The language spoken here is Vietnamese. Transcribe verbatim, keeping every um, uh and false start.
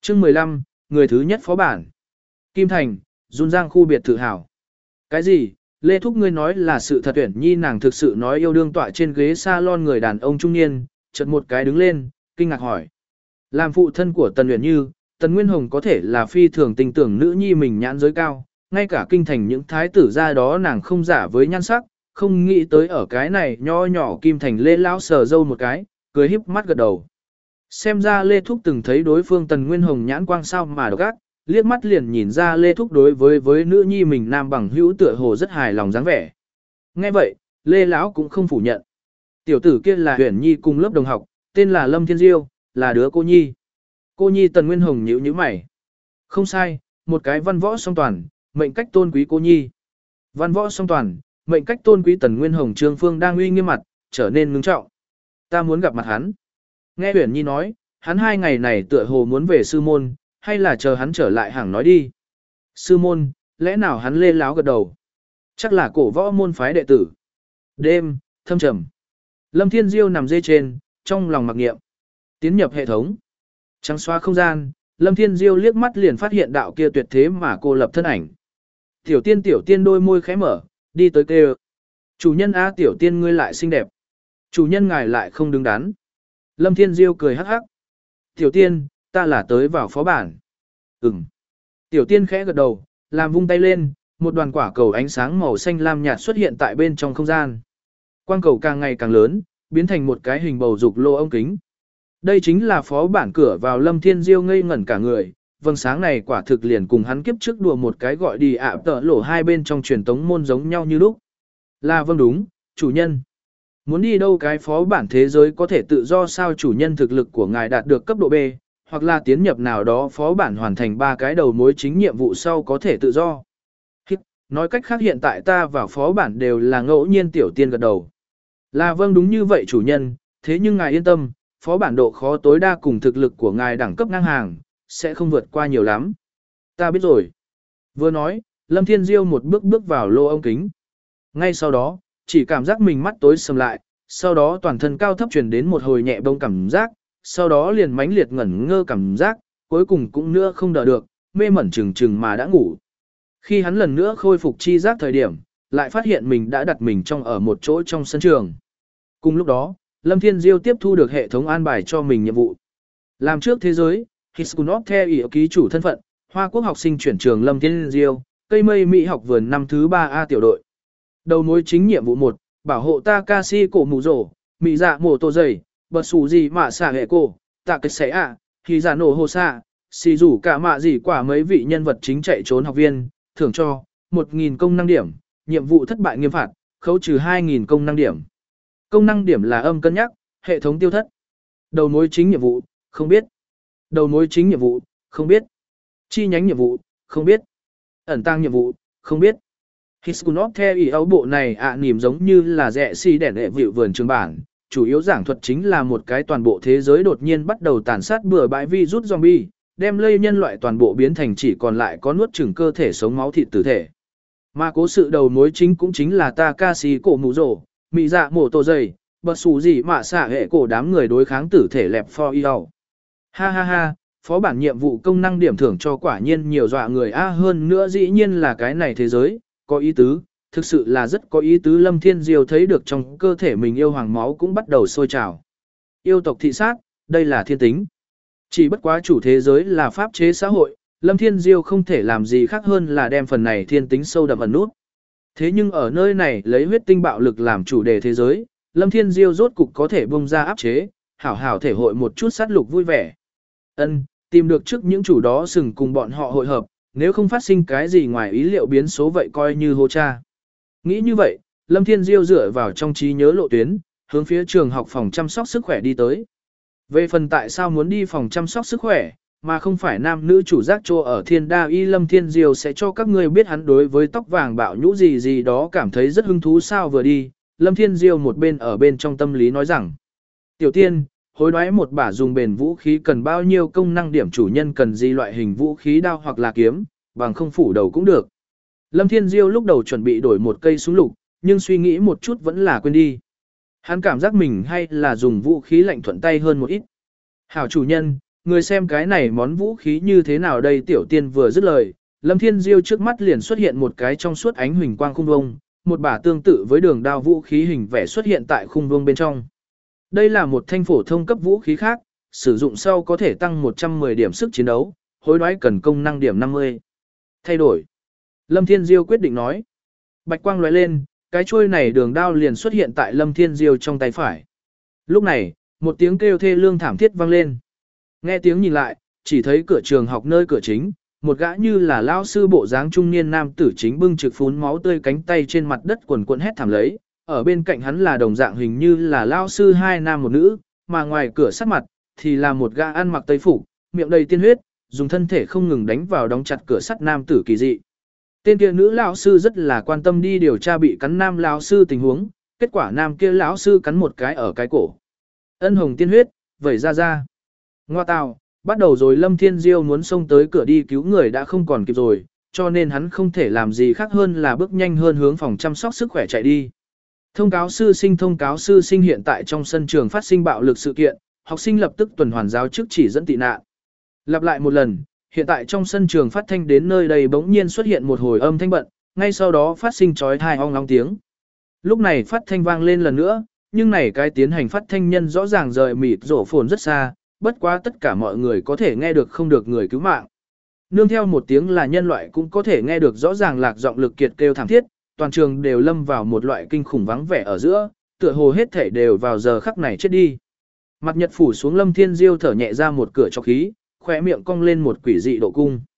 chương mười lăm, người thứ nhất phó bản. Kim Thành, Dun Giang khu biệt thự hảo. Cái gì? Lê Thúc ngươi nói là sự thật. Tuyển Nhi nàng thực sự nói yêu đương tọa trên ghế salon người đàn ông trung niên, chợt một cái đứng lên, kinh ngạc hỏi. Làm phụ thân của Tần Uyển Như, Tần Nguyên Hồng có thể là phi thường tình tưởng nữ nhi mình nhãn giới cao, ngay cả kinh thành những thái tử ra đó nàng không giả với nhan sắc, không nghĩ tới ở cái này nho nhỏ Kim Thành Lê lão sờ dâu một cái, cười híp mắt gật đầu. Xem ra Lê Thúc từng thấy đối phương Tần Nguyên Hồng nhãn quang sao mà độc ác, liếc mắt liền nhìn ra Lê Thúc đối với với nữ nhi mình nam bằng hữu tựa hồ rất hài lòng dáng vẻ. Nghe vậy, Lê lão cũng không phủ nhận. Tiểu tử kia là Uyển Nhi cùng lớp đồng học, tên là Lâm Thiên Diêu, là đứa cô nhi. Cô nhi Tần Nguyên Hồng nhíu nhíu mày. Không sai, một cái văn võ song toàn, mệnh cách tôn quý cô nhi. Văn võ song toàn, mệnh cách tôn quý Tần Nguyên Hồng Trương Phương đang uy nghiêm mặt, trở nên ngưng trọng. Ta muốn gặp mặt hắn. Nghe Uyển Nhi nói, hắn hai ngày này tựa hồ muốn về sư môn, hay là chờ hắn trở lại hẳn nói đi. Sư môn, lẽ nào hắn lê láo gật đầu? Chắc là cổ võ môn phái đệ tử. Đêm, thâm trầm. Lâm Thiên Diêu nằm dê trên, trong lòng mặc niệm. Tiến nhập hệ thống. Trắng xóa không gian, Lâm Thiên Diêu liếc mắt liền phát hiện đạo kia tuyệt thế mà cô lập thân ảnh. Tiểu tiên tiểu tiên đôi môi khẽ mở, đi tới kêu. Chủ nhân A tiểu tiên ngươi lại xinh đẹp. Chủ nhân ngài lại không đứng đắn. Lâm Thiên Diêu cười hắc hắc. Tiểu tiên, ta là tới vào phó bản. Ừm. Tiểu tiên khẽ gật đầu, làm vung tay lên, một đoàn quả cầu ánh sáng màu xanh lam nhạt xuất hiện tại bên trong không gian. Quang cầu càng ngày càng lớn, biến thành một cái hình bầu dục lô ống kính. Đây chính là phó bản cửa vào. Lâm Thiên Diêu ngây ngẩn cả người, vầng sáng này quả thực liền cùng hắn kiếp trước đùa một cái gọi đi ạ tợ lỗ hai bên trong truyền tống môn giống nhau như lúc. Là vâng đúng, chủ nhân. Muốn đi đâu cái phó bản thế giới có thể tự do sao chủ nhân thực lực của ngài đạt được cấp độ B, hoặc là tiến nhập nào đó phó bản hoàn thành ba cái đầu mối chính nhiệm vụ sau có thể tự do. Hít, nói cách khác hiện tại ta vào phó bản đều là ngẫu nhiên. Tiểu tiên gật đầu. Là vâng đúng như vậy chủ nhân, thế nhưng ngài yên tâm, phó bản độ khó tối đa cùng thực lực của ngài đẳng cấp ngang hàng, sẽ không vượt qua nhiều lắm. Ta biết rồi. Vừa nói, Lâm Thiên Diêu một bước bước vào lô ống kính. Ngay sau đó, chỉ cảm giác mình mắt tối sầm lại, sau đó toàn thân cao thấp truyền đến một hồi nhẹ bông cảm giác, sau đó liền mãnh liệt ngẩn ngơ cảm giác, cuối cùng cũng nữa không đợi được, mê mẩn chừng chừng mà đã ngủ. Khi hắn lần nữa khôi phục chi giác thời điểm, lại phát hiện mình đã đặt mình trong ở một chỗ trong sân trường. Cùng lúc đó, Lâm Thiên Diêu tiếp thu được hệ thống an bài cho mình nhiệm vụ. Làm trước thế giới, Hiskunov theo ý ký chủ thân phận, Hoa Quốc học sinh chuyển trường Lâm Thiên Diêu, cây mây Mỹ học vườn năm thứ ba A tiểu đội. Đầu mối chính nhiệm vụ một, bảo hộ Takashi cổ mù rổ, Mỹ dạ mổ tổ dày, bật xù gì mà xả hệ cổ, tạ cách xẻ ạ, khi giả nổ hồ xạ, xì rủ cả mạ gì quả mấy vị nhân vật chính chạy trốn học viên, thưởng cho, một nghìn công năng điểm, nhiệm vụ thất bại nghiêm phạt, khấu trừ hai nghìn công năng điểm. Công năng điểm là âm cân nhắc, hệ thống tiêu thất. Đầu mối chính nhiệm vụ, không biết. Đầu mối chính nhiệm vụ, không biết. Chi nhánh nhiệm vụ, không biết. Ẩn tăng nhiệm vụ, không biết. Hiskunov theo ý áo bộ này ạ à, nìm giống như là rẻ si đẻ đệ vịu vườn trường bản, chủ yếu giảng thuật chính là một cái toàn bộ thế giới đột nhiên bắt đầu tàn sát bừa bãi virus zombie, đem lây nhân loại toàn bộ biến thành chỉ còn lại có nuốt chửng cơ thể sống máu thịt tử thể. Mà cố sự đầu mối chính cũng chính là Takashi cổ mù rổ, Mỹ dạ mổ tổ dày, bật xù gì mà xả hệ cổ đám người đối kháng tử thể lẹp for yêu. Ha ha ha, phó bản nhiệm vụ công năng điểm thưởng cho quả nhiên nhiều dọa người a, hơn nữa dĩ nhiên là cái này thế giới, có ý tứ, thực sự là rất có ý tứ. Lâm Thiên Diêu thấy được trong cơ thể mình yêu hoàng máu cũng bắt đầu sôi trào. Yêu tộc thị sát, đây là thiên tính. Chỉ bất quá chủ thế giới là pháp chế xã hội, Lâm Thiên Diêu không thể làm gì khác hơn là đem phần này thiên tính sâu đậm ẩn nút. Thế nhưng ở nơi này lấy huyết tinh bạo lực làm chủ đề thế giới, Lâm Thiên Diêu rốt cục có thể bung ra áp chế, hảo hảo thể hội một chút sát lục vui vẻ. Ân, tìm được trước những chủ đó sừng cùng bọn họ hội hợp, nếu không phát sinh cái gì ngoài ý liệu biến số vậy coi như hô cha. Nghĩ như vậy, Lâm Thiên Diêu dựa vào trong trí nhớ lộ tuyến, hướng phía trường học phòng chăm sóc sức khỏe đi tới. Về phần tại sao muốn đi phòng chăm sóc sức khỏe, mà không phải nam nữ chủ giác cho ở Thiên Đa Y, Lâm Thiên Diêu sẽ cho các ngươi biết hắn đối với tóc vàng bạo nhũ gì gì đó cảm thấy rất hứng thú sao vừa đi. Lâm Thiên Diêu một bên ở bên trong tâm lý nói rằng, tiểu tiên, hối đoái một bả dùng bền vũ khí cần bao nhiêu công năng điểm, chủ nhân cần gì loại hình vũ khí đao hoặc là kiếm, bằng không phủ đầu cũng được. Lâm Thiên Diêu lúc đầu chuẩn bị đổi một cây súng lục, nhưng suy nghĩ một chút vẫn là quên đi. Hắn cảm giác mình hay là dùng vũ khí lạnh thuận tay hơn một ít. Hảo chủ nhân, Người xem cái này món vũ khí như thế nào đây tiểu tiên vừa dứt lời, Lâm Thiên Diêu trước mắt liền xuất hiện một cái trong suốt ánh huỳnh quang khung vông, một bả tương tự với đường đao vũ khí hình vẽ xuất hiện tại khung vông bên trong. Đây là một thanh phổ thông cấp vũ khí khác, sử dụng sau có thể tăng một trăm mười điểm sức chiến đấu, hối đoái cần công năng điểm năm mươi. Thay đổi. Lâm Thiên Diêu quyết định nói. Bạch quang lóe lên, cái chuôi này đường đao liền xuất hiện tại Lâm Thiên Diêu trong tay phải. Lúc này, một tiếng kêu thê lương thảm thiết vang lên. Nghe tiếng nhìn lại, chỉ thấy cửa trường học nơi cửa chính, một gã như là lao sư bộ dáng trung niên nam tử chính bưng trực phún máu tươi cánh tay trên mặt đất quần quần hét thảm lấy, ở bên cạnh hắn là đồng dạng hình như là lao sư hai nam một nữ, mà ngoài cửa sát mặt thì là một gã ăn mặc tây phục, miệng đầy tiên huyết, dùng thân thể không ngừng đánh vào đóng chặt cửa sắt nam tử kỳ dị. Tên kia nữ lão sư rất là quan tâm đi điều tra bị cắn nam lão sư tình huống, kết quả nam kia lão sư cắn một cái ở cái cổ. Ân hồng tiên huyết, vẩy ra ra. Ngoa tào, bắt đầu rồi Lâm Thiên Diêu muốn xông tới cửa đi cứu người đã không còn kịp rồi, cho nên hắn không thể làm gì khác hơn là bước nhanh hơn hướng phòng chăm sóc sức khỏe chạy đi. Thông cáo sư sinh thông cáo sư sinh hiện tại trong sân trường phát sinh bạo lực sự kiện, học sinh lập tức tuần hoàn giáo chức chỉ dẫn tị nạn. Lặp lại một lần, hiện tại trong sân trường phát thanh đến nơi đây bỗng nhiên xuất hiện một hồi âm thanh bận, ngay sau đó phát sinh chói tai ong ong tiếng. Lúc này phát thanh vang lên lần nữa, nhưng này cái tiến hành phát thanh nhân rõ ràng rời mịt rổ phồn rất xa, bất quá tất cả mọi người có thể nghe được không được người cứu mạng. Nương theo một tiếng là nhân loại cũng có thể nghe được rõ ràng lạc giọng lực kiệt kêu thảm thiết, toàn trường đều lâm vào một loại kinh khủng vắng vẻ ở giữa, tựa hồ hết thể đều vào giờ khắc này chết đi. Mặt nhật phủ xuống Lâm Thiên Diêu thở nhẹ ra một cửa cho khí, khỏe miệng cong lên một quỷ dị độ cung.